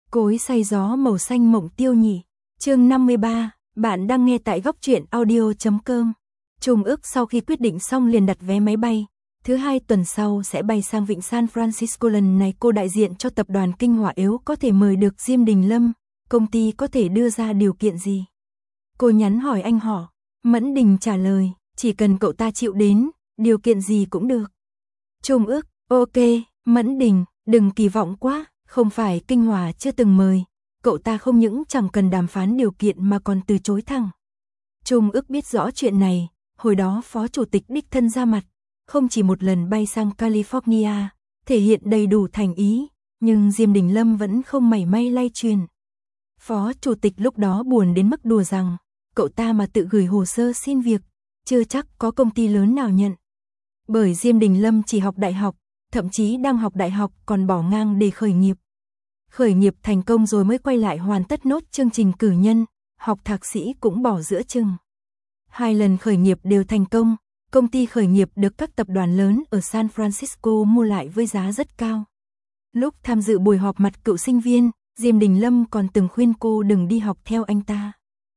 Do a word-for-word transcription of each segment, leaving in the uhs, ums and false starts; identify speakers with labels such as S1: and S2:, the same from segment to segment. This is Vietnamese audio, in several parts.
S1: Cối xay gió màu xanh mộng tiêu nhỉ. Chương năm mươi ba, bạn đang nghe tại góc truyện audio chấm com. Trung ức sau khi quyết định xong liền đặt vé máy bay. Thứ hai tuần sau sẽ bay sang vịnh San Francisco, lần này cô đại diện cho tập đoàn Kinh Hỏa Yếu có thể mời được Diêm Đình Lâm, công ty có thể đưa ra điều kiện gì? Cô nhắn hỏi anh họ, Mẫn Đình trả lời, chỉ cần cậu ta chịu đến, điều kiện gì cũng được. Trung ức, ok, Mẫn Đình, đừng kỳ vọng quá, không phải Kinh Hỏa chưa từng mời, cậu ta không những chẳng cần đàm phán điều kiện mà còn từ chối thẳng. Trung ức biết rõ chuyện này, hồi đó phó chủ tịch đích thân ra mặt, không chỉ một lần bay sang California, thể hiện đầy đủ thành ý, nhưng Diêm Đình Lâm vẫn không mảy may lay truyền. Phó chủ tịch lúc đó buồn đến mức đùa rằng, cậu ta mà tự gửi hồ sơ xin việc, chưa chắc có công ty lớn nào nhận. Bởi Diêm Đình Lâm chỉ học đại học, thậm chí đang học đại học còn bỏ ngang để khởi nghiệp. Khởi nghiệp thành công rồi mới quay lại hoàn tất nốt chương trình cử nhân, học thạc sĩ cũng bỏ giữa chừng. Hai lần khởi nghiệp đều thành công, công ty khởi nghiệp được các tập đoàn lớn ở San Francisco mua lại với giá rất cao. Lúc tham dự buổi họp mặt cựu sinh viên, Diêm Đình Lâm còn từng khuyên cô đừng đi học theo anh ta.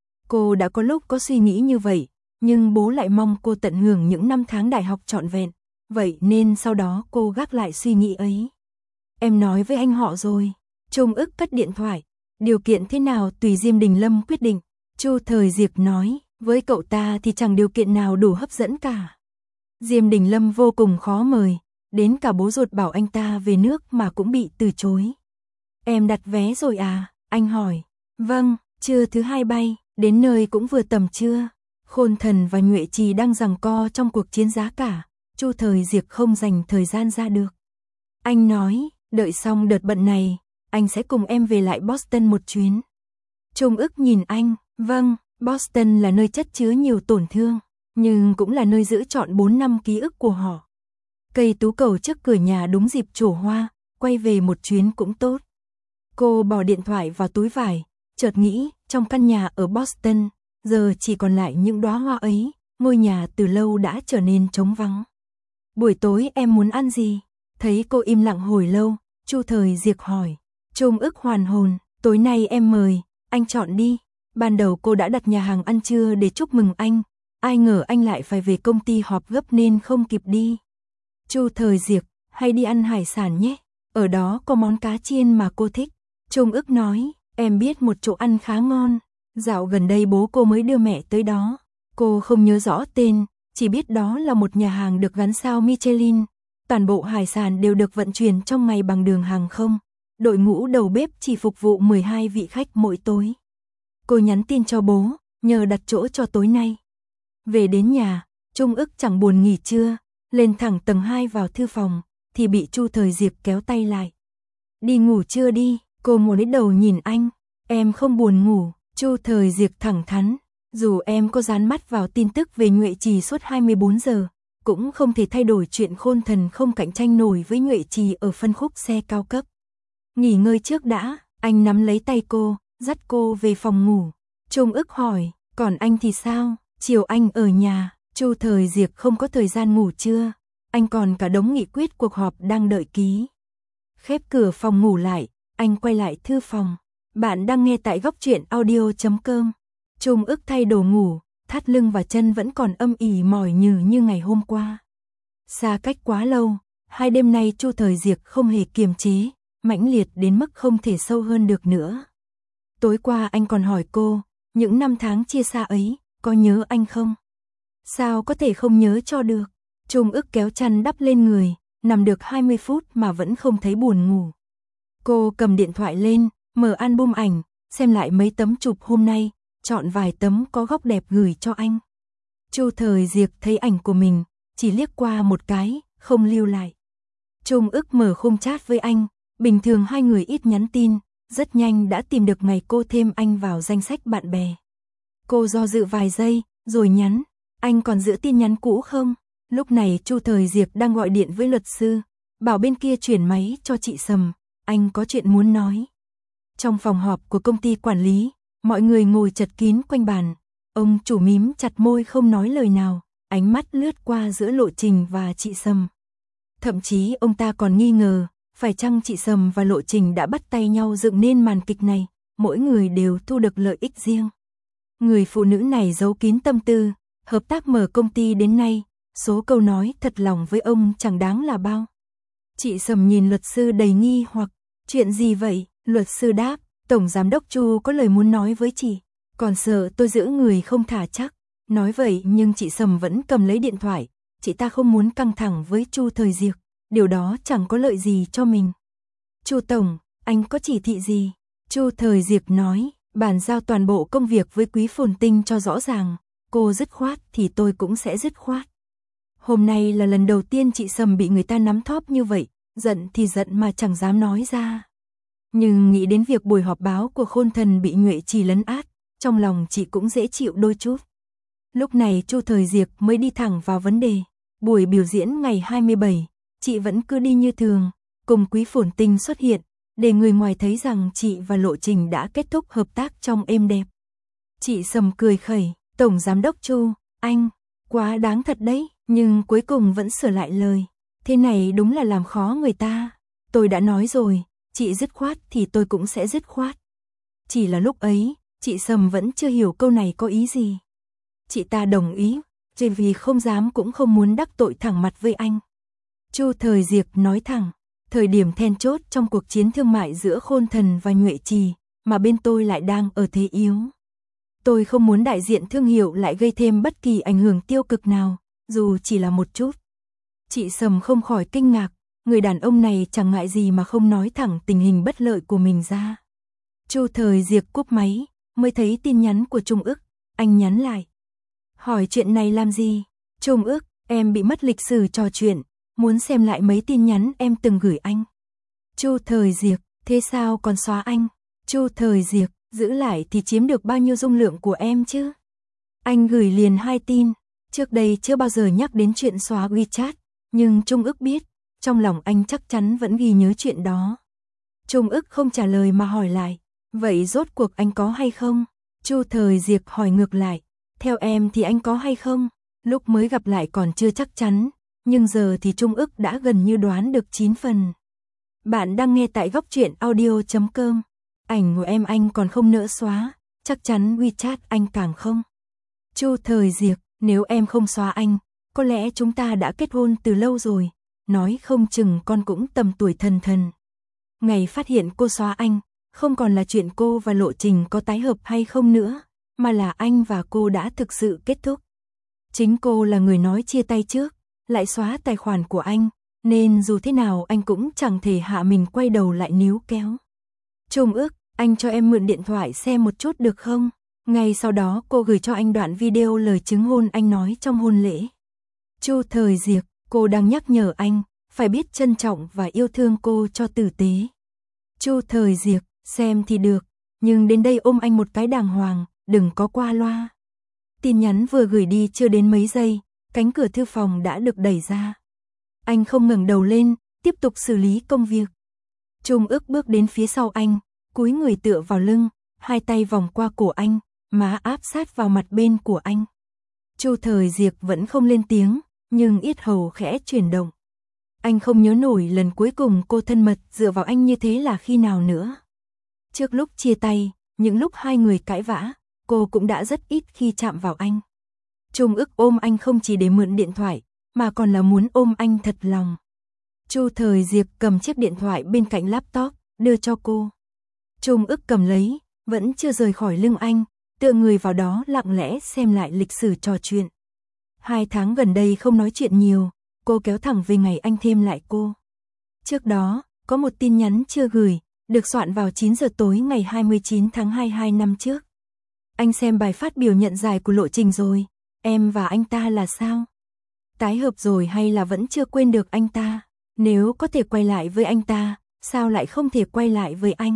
S1: Cô đã có lúc có suy nghĩ như vậy, nhưng bố lại mong cô tận hưởng những năm tháng đại học trọn vẹn, vậy nên sau đó cô gác lại suy nghĩ ấy. Em nói với anh họ rồi. Trung ức cất điện thoại, điều kiện thế nào tùy Diêm Đình Lâm quyết định. Chu Thời Diệc nói, với cậu ta thì chẳng điều kiện nào đủ hấp dẫn cả. Diêm Đình Lâm vô cùng khó mời, đến cả bố ruột bảo anh ta về nước mà cũng bị từ chối. Em đặt vé rồi à? Anh hỏi. Vâng, trưa thứ hai bay, đến nơi cũng vừa tầm trưa. Khôn Thần và Nhuệ Trì đang giằng co trong cuộc chiến giá cả, Chu Thời Diệc không dành thời gian ra được. Anh nói, đợi xong đợt bận này, anh sẽ cùng em về lại Boston một chuyến. Trung ức nhìn anh, vâng, Boston là nơi chất chứa nhiều tổn thương, nhưng cũng là nơi giữ trọn bốn năm ký ức của họ. Cây tú cầu trước cửa nhà đúng dịp trổ hoa, quay về một chuyến cũng tốt. Cô bỏ điện thoại vào túi vải, chợt nghĩ, trong căn nhà ở Boston, giờ chỉ còn lại những đóa hoa ấy, ngôi nhà từ lâu đã trở nên trống vắng. Buổi tối em muốn ăn gì? Thấy cô im lặng hồi lâu, Chu Thời Diệc hỏi. Trung ức hoàn hồn, tối nay em mời, anh chọn đi. Ban đầu cô đã đặt nhà hàng ăn trưa để chúc mừng anh, ai ngờ anh lại phải về công ty họp gấp nên không kịp đi. Chu Thời Diệc, hay đi ăn hải sản nhé, ở đó có món cá chiên mà cô thích. Trung ức nói, em biết một chỗ ăn khá ngon, dạo gần đây bố cô mới đưa mẹ tới đó. Cô không nhớ rõ tên, chỉ biết đó là một nhà hàng được gắn sao Michelin, toàn bộ hải sản đều được vận chuyển trong ngày bằng đường hàng không. Đội ngũ đầu bếp chỉ phục vụ mười hai vị khách mỗi tối. Cô nhắn tin cho bố, nhờ đặt chỗ cho tối nay. Về đến nhà, Trung ức chẳng buồn nghỉ trưa, lên thẳng tầng hai vào thư phòng, thì bị Chu Thời Diệc kéo tay lại. Đi ngủ trưa đi, cô ngồi lấy đầu nhìn anh, em không buồn ngủ. Chu Thời Diệc thẳng thắn, dù em có dán mắt vào tin tức về Nhuệ Trì suốt hai mươi bốn giờ, cũng không thể thay đổi chuyện Khôn Thần không cạnh tranh nổi với Nhuệ Trì ở phân khúc xe cao cấp. Nghỉ ngơi trước đã, anh nắm lấy tay cô, dắt cô về phòng ngủ. Trung ức hỏi, còn anh thì sao? Chiều anh ở nhà, Chu Thời Diệc không có thời gian ngủ trưa, anh còn cả đống nghị quyết cuộc họp đang đợi ký. Khép cửa phòng ngủ lại, anh quay lại thư phòng. Bạn đang nghe tại góc truyện audio chấm com. Trung ức thay đồ ngủ, thắt lưng và chân vẫn còn âm ỉ mỏi nhừ như ngày hôm qua. Xa cách quá lâu, hai đêm nay Chu Thời Diệc không hề kiềm chế, mãnh liệt đến mức không thể sâu hơn được nữa. Tối qua anh còn hỏi cô, những năm tháng chia xa ấy, có nhớ anh không? Sao có thể không nhớ cho được? Trung ức kéo chăn đắp lên người, nằm được hai mươi phút mà vẫn không thấy buồn ngủ. Cô cầm điện thoại lên, mở album ảnh, xem lại mấy tấm chụp hôm nay, chọn vài tấm có góc đẹp gửi cho anh. Chu Thời Diệc thấy ảnh của mình, chỉ liếc qua một cái, không lưu lại. Trung ức mở khung chat với anh, bình thường hai người ít nhắn tin, rất nhanh đã tìm được ngày cô thêm anh vào danh sách bạn bè. Cô do dự vài giây, rồi nhắn, anh còn giữ tin nhắn cũ không? Lúc này Chu Thời Diệc đang gọi điện với luật sư, bảo bên kia chuyển máy cho chị Sầm, anh có chuyện muốn nói. Trong phòng họp của công ty quản lý, mọi người ngồi chật kín quanh bàn, ông chủ mím chặt môi không nói lời nào, ánh mắt lướt qua giữa Lộ Trình và chị Sầm. Thậm chí ông ta còn nghi ngờ, phải chăng chị Sầm và Lộ Trình đã bắt tay nhau dựng nên màn kịch này, mỗi người đều thu được lợi ích riêng. Người phụ nữ này giấu kín tâm tư, hợp tác mở công ty đến nay, số câu nói thật lòng với ông chẳng đáng là bao. Chị Sầm nhìn luật sư đầy nghi hoặc, chuyện gì vậy? Luật sư đáp, Tổng Giám đốc Chu có lời muốn nói với chị, còn sợ tôi giữ người không thả chắc. Nói vậy nhưng chị Sầm vẫn cầm lấy điện thoại, chị ta không muốn căng thẳng với Chu Thời Diệc, điều đó chẳng có lợi gì cho mình. Chu Tổng, anh có chỉ thị gì? Chu Thời Diệc nói, bàn giao toàn bộ công việc với Quý Phồn Tinh cho rõ ràng, cô dứt khoát thì tôi cũng sẽ dứt khoát. Hôm nay là lần đầu tiên chị Sầm bị người ta nắm thóp như vậy, giận thì giận mà chẳng dám nói ra. Nhưng nghĩ đến việc buổi họp báo của Khôn Thần bị Nhuệ Trì lấn át, trong lòng chị cũng dễ chịu đôi chút. Lúc này Chu Thời Diệc mới đi thẳng vào vấn đề. Buổi biểu diễn ngày hai mươi bảy, chị vẫn cứ đi như thường, cùng Quý Phồn Tinh xuất hiện, để người ngoài thấy rằng chị và Lộ Trình đã kết thúc hợp tác trong êm đẹp. Chị Sầm cười khẩy, Tổng Giám đốc Chu, anh, quá đáng thật đấy, nhưng cuối cùng vẫn sửa lại lời. Thế này đúng là làm khó người ta. Tôi đã nói rồi, chị dứt khoát thì tôi cũng sẽ dứt khoát. Chỉ là lúc ấy, chị Sầm vẫn chưa hiểu câu này có ý gì. Chị ta đồng ý, chỉ vì không dám cũng không muốn đắc tội thẳng mặt với anh. Chu Thời Diệc nói thẳng, thời điểm then chốt trong cuộc chiến thương mại giữa Khôn Thần và Nhuệ Trì, mà bên tôi lại đang ở thế yếu. Tôi không muốn đại diện thương hiệu lại gây thêm bất kỳ ảnh hưởng tiêu cực nào, dù chỉ là một chút. Chị Sầm không khỏi kinh ngạc, người đàn ông này chẳng ngại gì mà không nói thẳng tình hình bất lợi của mình ra. Chu Thời Diệc cúp máy, mới thấy tin nhắn của Trung Ức, anh nhắn lại. Hỏi chuyện này làm gì? Trung Ức, em bị mất lịch sử trò chuyện, muốn xem lại mấy tin nhắn em từng gửi anh. Chu Thời Diệc, thế sao còn xóa anh? Chu Thời Diệc, giữ lại thì chiếm được bao nhiêu dung lượng của em chứ? Anh gửi liền hai tin, trước đây chưa bao giờ nhắc đến chuyện xóa WeChat, nhưng Trung Ức biết, trong lòng anh chắc chắn vẫn ghi nhớ chuyện đó. Trung Ức không trả lời mà hỏi lại, vậy rốt cuộc anh có hay không? Chu Thời Diệc hỏi ngược lại, theo em thì anh có hay không? Lúc mới gặp lại còn chưa chắc chắn, nhưng giờ thì Trung Ức đã gần như đoán được chín phần. Bạn đang nghe tại góc truyện audio chấm com. Ảnh của em anh còn không nỡ xóa, chắc chắn WeChat anh càng không. Chu Thời Diệc, nếu em không xóa anh, có lẽ chúng ta đã kết hôn từ lâu rồi, nói không chừng con cũng tầm tuổi thần thần. Ngày phát hiện cô xóa anh, không còn là chuyện cô và Lộ Trình có tái hợp hay không nữa, mà là anh và cô đã thực sự kết thúc. Chính cô là người nói chia tay trước, lại xóa tài khoản của anh, nên dù thế nào anh cũng chẳng thể hạ mình quay đầu lại níu kéo. Trung Ức, anh cho em mượn điện thoại xem một chút được không? Ngay sau đó cô gửi cho anh đoạn video lời chứng hôn anh nói trong hôn lễ. Chu Thời Diệc, cô đang nhắc nhở anh, phải biết trân trọng và yêu thương cô cho tử tế. Chu Thời Diệc, xem thì được, nhưng đến đây ôm anh một cái đàng hoàng, đừng có qua loa. Tin nhắn vừa gửi đi chưa đến mấy giây, cánh cửa thư phòng đã được đẩy ra. Anh không ngẩng đầu lên, tiếp tục xử lý công việc. Trung Ức bước đến phía sau anh, cúi người tựa vào lưng, hai tay vòng qua cổ anh, má áp sát vào mặt bên của anh. Chu Thời Diệc vẫn không lên tiếng, nhưng yết hầu khẽ chuyển động. Anh không nhớ nổi lần cuối cùng cô thân mật dựa vào anh như thế là khi nào nữa. Trước lúc chia tay, những lúc hai người cãi vã, cô cũng đã rất ít khi chạm vào anh. Trung Ức ôm anh không chỉ để mượn điện thoại, mà còn là muốn ôm anh thật lòng. Chu Thời Diệc cầm chiếc điện thoại bên cạnh laptop, đưa cho cô. Trung Ức cầm lấy, vẫn chưa rời khỏi lưng anh, tựa người vào đó lặng lẽ xem lại lịch sử trò chuyện. Hai tháng gần đây không nói chuyện nhiều, cô kéo thẳng về ngày anh thêm lại cô. Trước đó, có một tin nhắn chưa gửi, được soạn vào chín giờ tối ngày hai mươi chín tháng hai hai năm trước. Anh xem bài phát biểu nhận giải của Lộ Trình rồi, em và anh ta là sao? Tái hợp rồi hay là vẫn chưa quên được anh ta? Nếu có thể quay lại với anh ta, sao lại không thể quay lại với anh?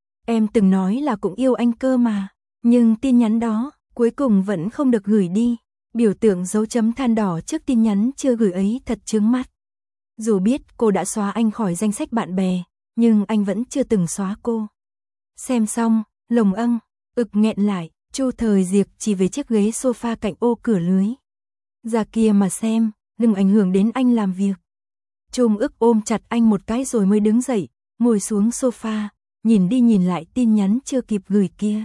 S1: Em từng nói là cũng yêu anh cơ mà, nhưng tin nhắn đó, cuối cùng vẫn không được gửi đi. Biểu tượng dấu chấm than đỏ trước tin nhắn chưa gửi ấy thật chướng mắt. Dù biết cô đã xóa anh khỏi danh sách bạn bè, nhưng anh vẫn chưa từng xóa cô. Xem xong, lồng âng, ực nghẹn lại, Chu Thời Diệc chỉ về chiếc ghế sofa cạnh ô cửa lưới. Ra kia mà xem, đừng ảnh hưởng đến anh làm việc. Trung ức ôm chặt anh một cái rồi mới đứng dậy, ngồi xuống sofa, nhìn đi nhìn lại tin nhắn chưa kịp gửi kia.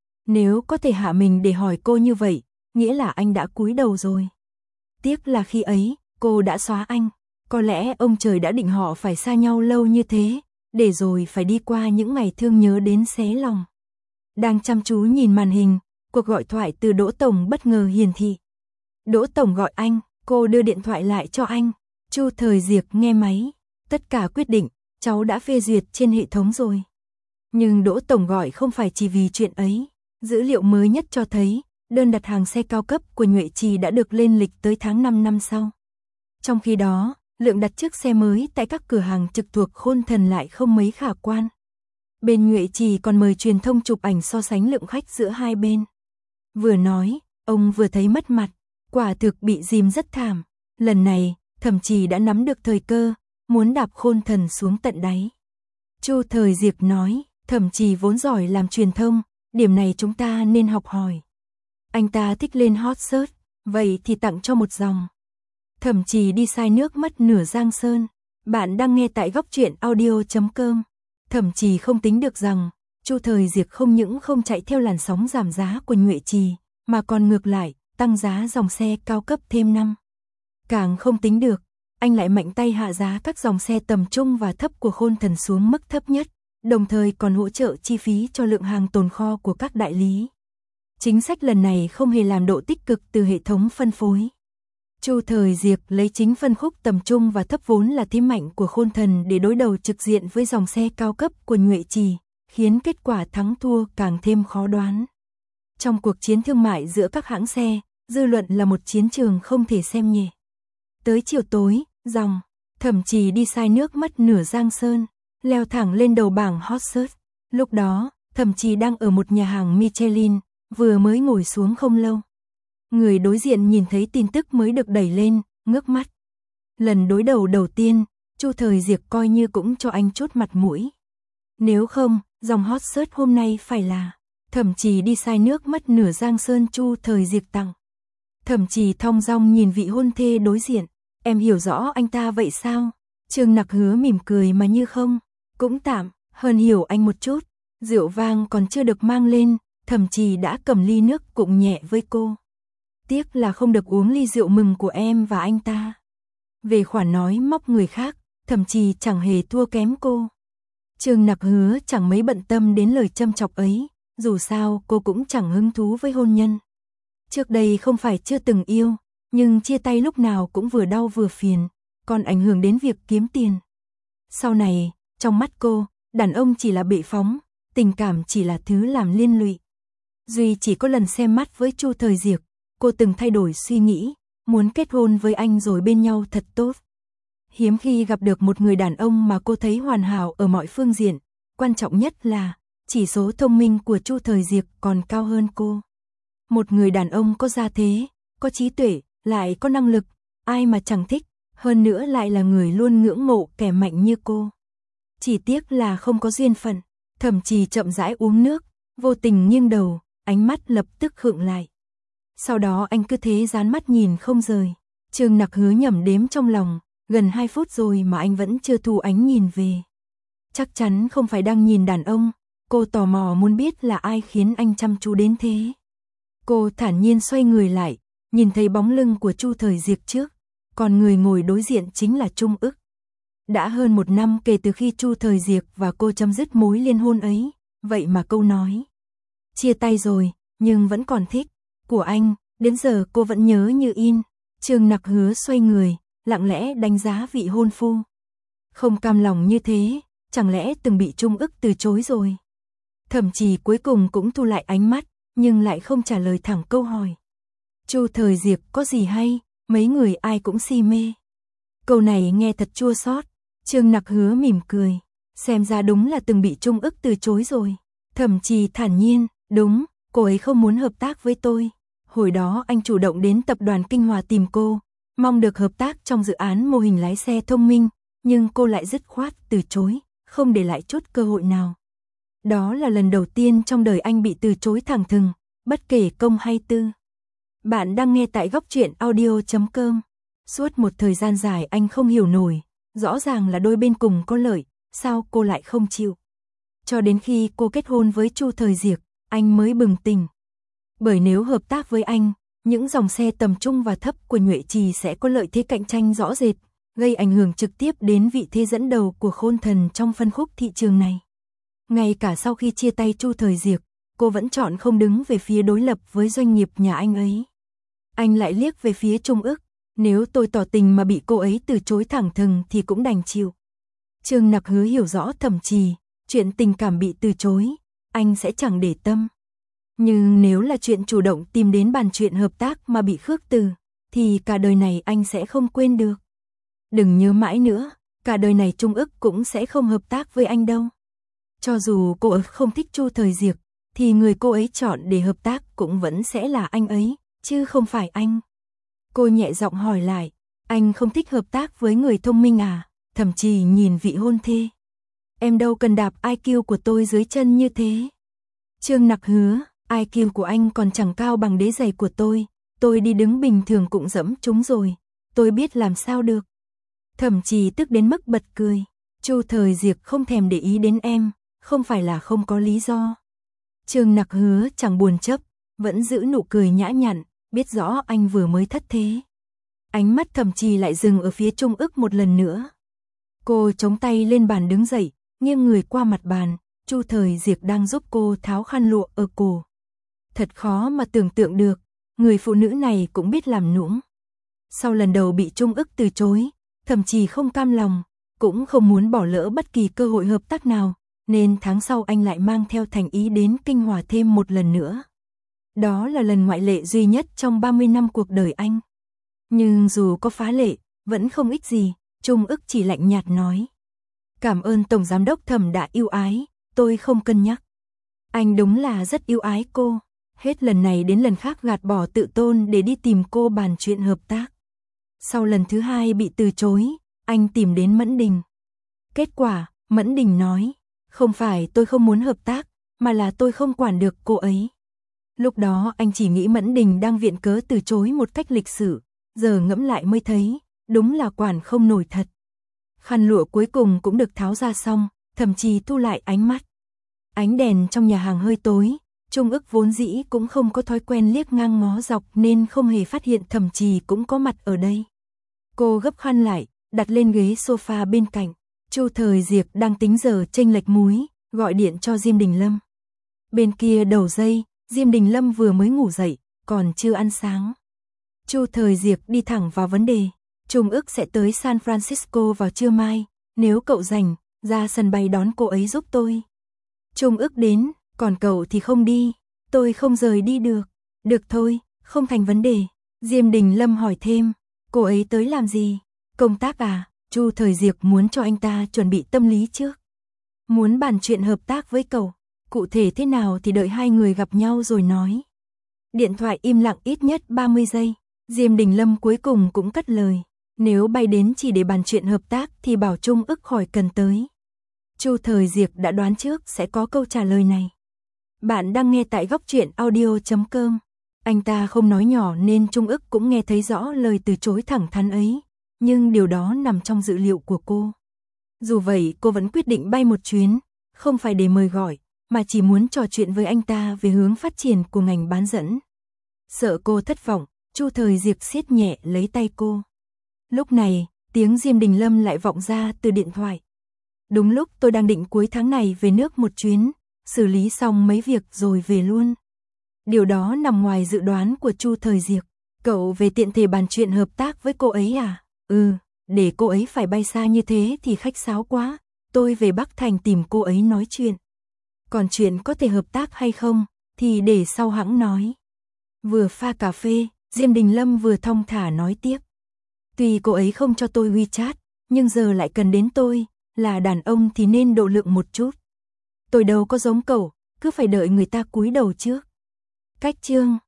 S1: Nếu có thể hạ mình để hỏi cô như vậy, nghĩa là anh đã cúi đầu rồi. Tiếc là khi ấy, cô đã xóa anh. Có lẽ ông trời đã định họ phải xa nhau lâu như thế, để rồi phải đi qua những ngày thương nhớ đến xé lòng. Đang chăm chú nhìn màn hình, cuộc gọi thoại từ Đỗ Tổng bất ngờ hiển thị. Đỗ Tổng gọi anh, cô đưa điện thoại lại cho anh. Chu Thời Diệc nghe máy. Tất cả quyết định, cháu đã phê duyệt trên hệ thống rồi. Nhưng Đỗ Tổng gọi không phải chỉ vì chuyện ấy. Dữ liệu mới nhất cho thấy, đơn đặt hàng xe cao cấp của Nhuệ Trì đã được lên lịch tới tháng năm năm sau. Trong khi đó, lượng đặt trước xe mới tại các cửa hàng trực thuộc Khôn Thần lại không mấy khả quan. Bên Nhuệ Trì còn mời truyền thông chụp ảnh so sánh lượng khách giữa hai bên. Vừa nói, ông vừa thấy mất mặt, quả thực bị dìm rất thảm. Lần này, Thẩm Trì đã nắm được thời cơ, muốn đạp Khôn Thần xuống tận đáy. Chu Thời Diệc nói, Thẩm Trì vốn giỏi làm truyền thông, điểm này chúng ta nên học hỏi. Anh ta thích lên hot search, vậy thì tặng cho một dòng. Thẩm Trì đi sai nước mất nửa giang sơn. Bạn đang nghe tại góc truyện audio chấm com. Thẩm Trì không tính được rằng, Chu Thời Diệc không những không chạy theo làn sóng giảm giá của Nhuệ Trì, mà còn ngược lại, tăng giá dòng xe cao cấp thêm năm. Càng không tính được, anh lại mạnh tay hạ giá các dòng xe tầm trung và thấp của Khôn Thần xuống mức thấp nhất, đồng thời còn hỗ trợ chi phí cho lượng hàng tồn kho của các đại lý. Chính sách lần này không hề làm độ tích cực từ hệ thống phân phối. Chu Thời Diệc lấy chính phân khúc tầm trung và thấp vốn là thế mạnh của Khôn Thần để đối đầu trực diện với dòng xe cao cấp của Nhuệ Trì, khiến kết quả thắng thua càng thêm khó đoán. Trong cuộc chiến thương mại giữa các hãng xe, dư luận là một chiến trường không thể xem nhẹ. Tới chiều tối, dòng Thẩm Trì đi sai nước mất nửa giang sơn, leo thẳng lên đầu bảng hot search. Lúc đó, Thẩm Trì đang ở một nhà hàng Michelin, vừa mới ngồi xuống không lâu. Người đối diện nhìn thấy tin tức mới được đẩy lên, ngước mắt. Lần đối đầu đầu tiên, Chu Thời Diệc coi như cũng cho anh chút mặt mũi. Nếu không, dòng hot search hôm nay phải là Thẩm Trì đi sai nước mất nửa giang sơn Chu Thời Diệc tặng. Thẩm Trì thong dong nhìn vị hôn thê đối diện. Em hiểu rõ anh ta vậy sao? Trương Nặc Hứa mỉm cười mà như không. Cũng tạm, hơn hiểu anh một chút. Rượu vang còn chưa được mang lên, Thẩm Trì đã cầm ly nước cụng nhẹ với cô. Tiếc là không được uống ly rượu mừng của em và anh ta. Về khoản nói móc người khác, Thẩm Trì chẳng hề thua kém cô. Trương Nặc Hứa chẳng mấy bận tâm đến lời châm chọc ấy, dù sao cô cũng chẳng hứng thú với hôn nhân. Trước đây không phải chưa từng yêu, nhưng chia tay lúc nào cũng vừa đau vừa phiền, còn ảnh hưởng đến việc kiếm tiền. Sau này, trong mắt cô, đàn ông chỉ là bệ phóng, tình cảm chỉ là thứ làm liên lụy. Duy chỉ có lần xem mắt với Chu Thời Diệc, cô từng thay đổi suy nghĩ, muốn kết hôn với anh rồi bên nhau thật tốt. Hiếm khi gặp được một người đàn ông mà cô thấy hoàn hảo ở mọi phương diện, quan trọng nhất là chỉ số thông minh của Chu Thời Diệc còn cao hơn cô. Một người đàn ông có gia thế, có trí tuệ, lại có năng lực, ai mà chẳng thích, hơn nữa lại là người luôn ngưỡng mộ kẻ mạnh như cô. Chỉ tiếc là không có duyên phận. Thẩm Trì chậm rãi uống nước, vô tình nghiêng đầu, ánh mắt lập tức khựng lại. Sau đó anh cứ thế dán mắt nhìn không rời. Trương Nặc Hứa nhẩm đếm trong lòng, gần hai phút rồi mà anh vẫn chưa thu ánh nhìn về. Chắc chắn không phải đang nhìn đàn ông, cô tò mò muốn biết là ai khiến anh chăm chú đến thế. Cô thản nhiên xoay người lại, nhìn thấy bóng lưng của Chu Thời Diệc trước, còn người ngồi đối diện chính là Trung Ức. Đã hơn một năm kể từ khi Chu Thời Diệc và cô chấm dứt mối liên hôn ấy, vậy mà câu nói chia tay rồi, nhưng vẫn còn thích của anh, đến giờ cô vẫn nhớ như in. Trương Nặc Hứa xoay người, lặng lẽ đánh giá vị hôn phu. Không cam lòng như thế, chẳng lẽ từng bị Trung Ức từ chối rồi? Thẩm Trì cuối cùng cũng thu lại ánh mắt, nhưng lại không trả lời thẳng câu hỏi. Chu Thời Diệc có gì hay, mấy người ai cũng si mê. Câu này nghe thật chua xót. Trương Nặc Hứa mỉm cười, xem ra đúng là từng bị Trung Ức từ chối rồi. Thẩm Trì thản nhiên, đúng, cô ấy không muốn hợp tác với tôi. Hồi đó anh chủ động đến tập đoàn Kinh Hòa tìm cô, mong được hợp tác trong dự án mô hình lái xe thông minh, nhưng cô lại dứt khoát từ chối, không để lại chút cơ hội nào. Đó là lần đầu tiên trong đời anh bị từ chối thẳng thừng, bất kể công hay tư. Bạn đang nghe tại góc truyện audio chấm com. Suốt một thời gian dài anh không hiểu nổi, rõ ràng là đôi bên cùng có lợi, sao cô lại không chịu? Cho đến khi cô kết hôn với Chu Thời Diệc, anh mới bừng tỉnh. Bởi nếu hợp tác với anh, những dòng xe tầm trung và thấp của Nhuệ Trì sẽ có lợi thế cạnh tranh rõ rệt, gây ảnh hưởng trực tiếp đến vị thế dẫn đầu của Khôn Thần trong phân khúc thị trường này. Ngay cả sau khi chia tay Chu Thời Diệc, cô vẫn chọn không đứng về phía đối lập với doanh nghiệp nhà anh ấy. Anh lại liếc về phía Trung Ức, nếu tôi tỏ tình mà bị cô ấy từ chối thẳng thừng thì cũng đành chịu. Trương Nặc Hứa hiểu rõ Thẩm Trì, chuyện tình cảm bị từ chối, anh sẽ chẳng để tâm. Nhưng nếu là chuyện chủ động tìm đến bàn chuyện hợp tác mà bị khước từ, thì cả đời này anh sẽ không quên được. Đừng nhớ mãi nữa, cả đời này Trung Ức cũng sẽ không hợp tác với anh đâu. Cho dù cô ấy không thích Chu Thời Diệc, thì người cô ấy chọn để hợp tác cũng vẫn sẽ là anh ấy, chứ không phải anh. Cô nhẹ giọng hỏi lại, anh không thích hợp tác với người thông minh à? Thậm chí nhìn vị hôn thê. Em đâu cần đạp i kiu của tôi dưới chân như thế. Trương Nặc Hứa, i kiu của anh còn chẳng cao bằng đế giày của tôi, tôi đi đứng bình thường cũng dẫm chúng rồi, tôi biết làm sao được. Thậm chí tức đến mức bật cười, Chu Thời Diệc không thèm để ý đến em, không phải là không có lý do. Trương Nặc Hứa chẳng buồn chấp, vẫn giữ nụ cười nhã nhặn, biết rõ anh vừa mới thất thế. Ánh mắt Thẩm Trì lại dừng ở phía Trung Ức một lần nữa. Cô chống tay lên bàn đứng dậy, nghiêng người qua mặt bàn, Chu Thời Diệc đang giúp cô tháo khăn lụa ở cổ. Thật khó mà tưởng tượng được, người phụ nữ này cũng biết làm nũng. Sau lần đầu bị Trung Ức từ chối, Thẩm Trì không cam lòng, cũng không muốn bỏ lỡ bất kỳ cơ hội hợp tác nào, nên tháng sau anh lại mang theo thành ý đến Kinh Hòa thêm một lần nữa. Đó là lần ngoại lệ duy nhất trong ba mươi năm cuộc đời anh. Nhưng dù có phá lệ, vẫn không ích gì, Trung Ức chỉ lạnh nhạt nói. Cảm ơn Tổng Giám đốc Thẩm đã yêu ái, tôi không cân nhắc. Anh đúng là rất yêu ái cô, hết lần này đến lần khác gạt bỏ tự tôn để đi tìm cô bàn chuyện hợp tác. Sau lần thứ hai bị từ chối, anh tìm đến Mẫn Đình. Kết quả, Mẫn Đình nói, không phải tôi không muốn hợp tác, mà là tôi không quản được cô ấy. Lúc đó anh chỉ nghĩ Mẫn Đình đang viện cớ từ chối một cách lịch sự, giờ ngẫm lại mới thấy, đúng là quản không nổi thật. Khăn lụa cuối cùng cũng được tháo ra xong, Thẩm Trì thu lại ánh mắt. Ánh đèn trong nhà hàng hơi tối, Trung Ức vốn dĩ cũng không có thói quen liếc ngang ngó dọc nên không hề phát hiện Thẩm Trì cũng có mặt ở đây. Cô gấp khăn lại, đặt lên ghế sofa bên cạnh. Chu Thời Diệc đang tính giờ chênh lệch múi, gọi điện cho Diêm Đình Lâm. Bên kia đầu dây, Diêm Đình Lâm vừa mới ngủ dậy, còn chưa ăn sáng. Chu Thời Diệc đi thẳng vào vấn đề. Trung Ức sẽ tới San Francisco vào trưa mai, nếu cậu rảnh, ra sân bay đón cô ấy giúp tôi. Trung Ức đến, còn cậu thì không đi, tôi không rời đi được. Được thôi, không thành vấn đề. Diêm Đình Lâm hỏi thêm, cô ấy tới làm gì? Công tác à? Chu Thời Diệc muốn cho anh ta chuẩn bị tâm lý trước. Muốn bàn chuyện hợp tác với cậu, cụ thể thế nào thì đợi hai người gặp nhau rồi nói. Điện thoại im lặng ít nhất ba mươi giây, Diêm Đình Lâm cuối cùng cũng cất lời. Nếu bay đến chỉ để bàn chuyện hợp tác thì bảo Trung Ức khỏi cần tới. Chu Thời Diệc đã đoán trước sẽ có câu trả lời này. Bạn đang nghe tại góc truyện audio chấm com. Anh ta không nói nhỏ nên Trung Ức cũng nghe thấy rõ lời từ chối thẳng thắn ấy. Nhưng điều đó nằm trong dự liệu của cô. Dù vậy cô vẫn quyết định bay một chuyến, không phải để mời gọi, mà chỉ muốn trò chuyện với anh ta về hướng phát triển của ngành bán dẫn. Sợ cô thất vọng, Chu Thời Diệc siết nhẹ lấy tay cô. Lúc này, tiếng Diêm Đình Lâm lại vọng ra từ điện thoại. Đúng lúc tôi đang định cuối tháng này về nước một chuyến, xử lý xong mấy việc rồi về luôn. Điều đó nằm ngoài dự đoán của Chu Thời Diệc. Cậu về tiện thể bàn chuyện hợp tác với cô ấy à? Ừ, để cô ấy phải bay xa như thế thì khách sáo quá. Tôi về Bắc Thành tìm cô ấy nói chuyện. Còn chuyện có thể hợp tác hay không, thì để sau hãng nói. Vừa pha cà phê, Diêm Đình Lâm vừa thong thả nói tiếp. Tuy cô ấy không cho tôi WeChat, nhưng giờ lại cần đến tôi, là đàn ông thì nên độ lượng một chút. Tôi đâu có giống cậu, cứ phải đợi người ta cúi đầu trước. Cách chương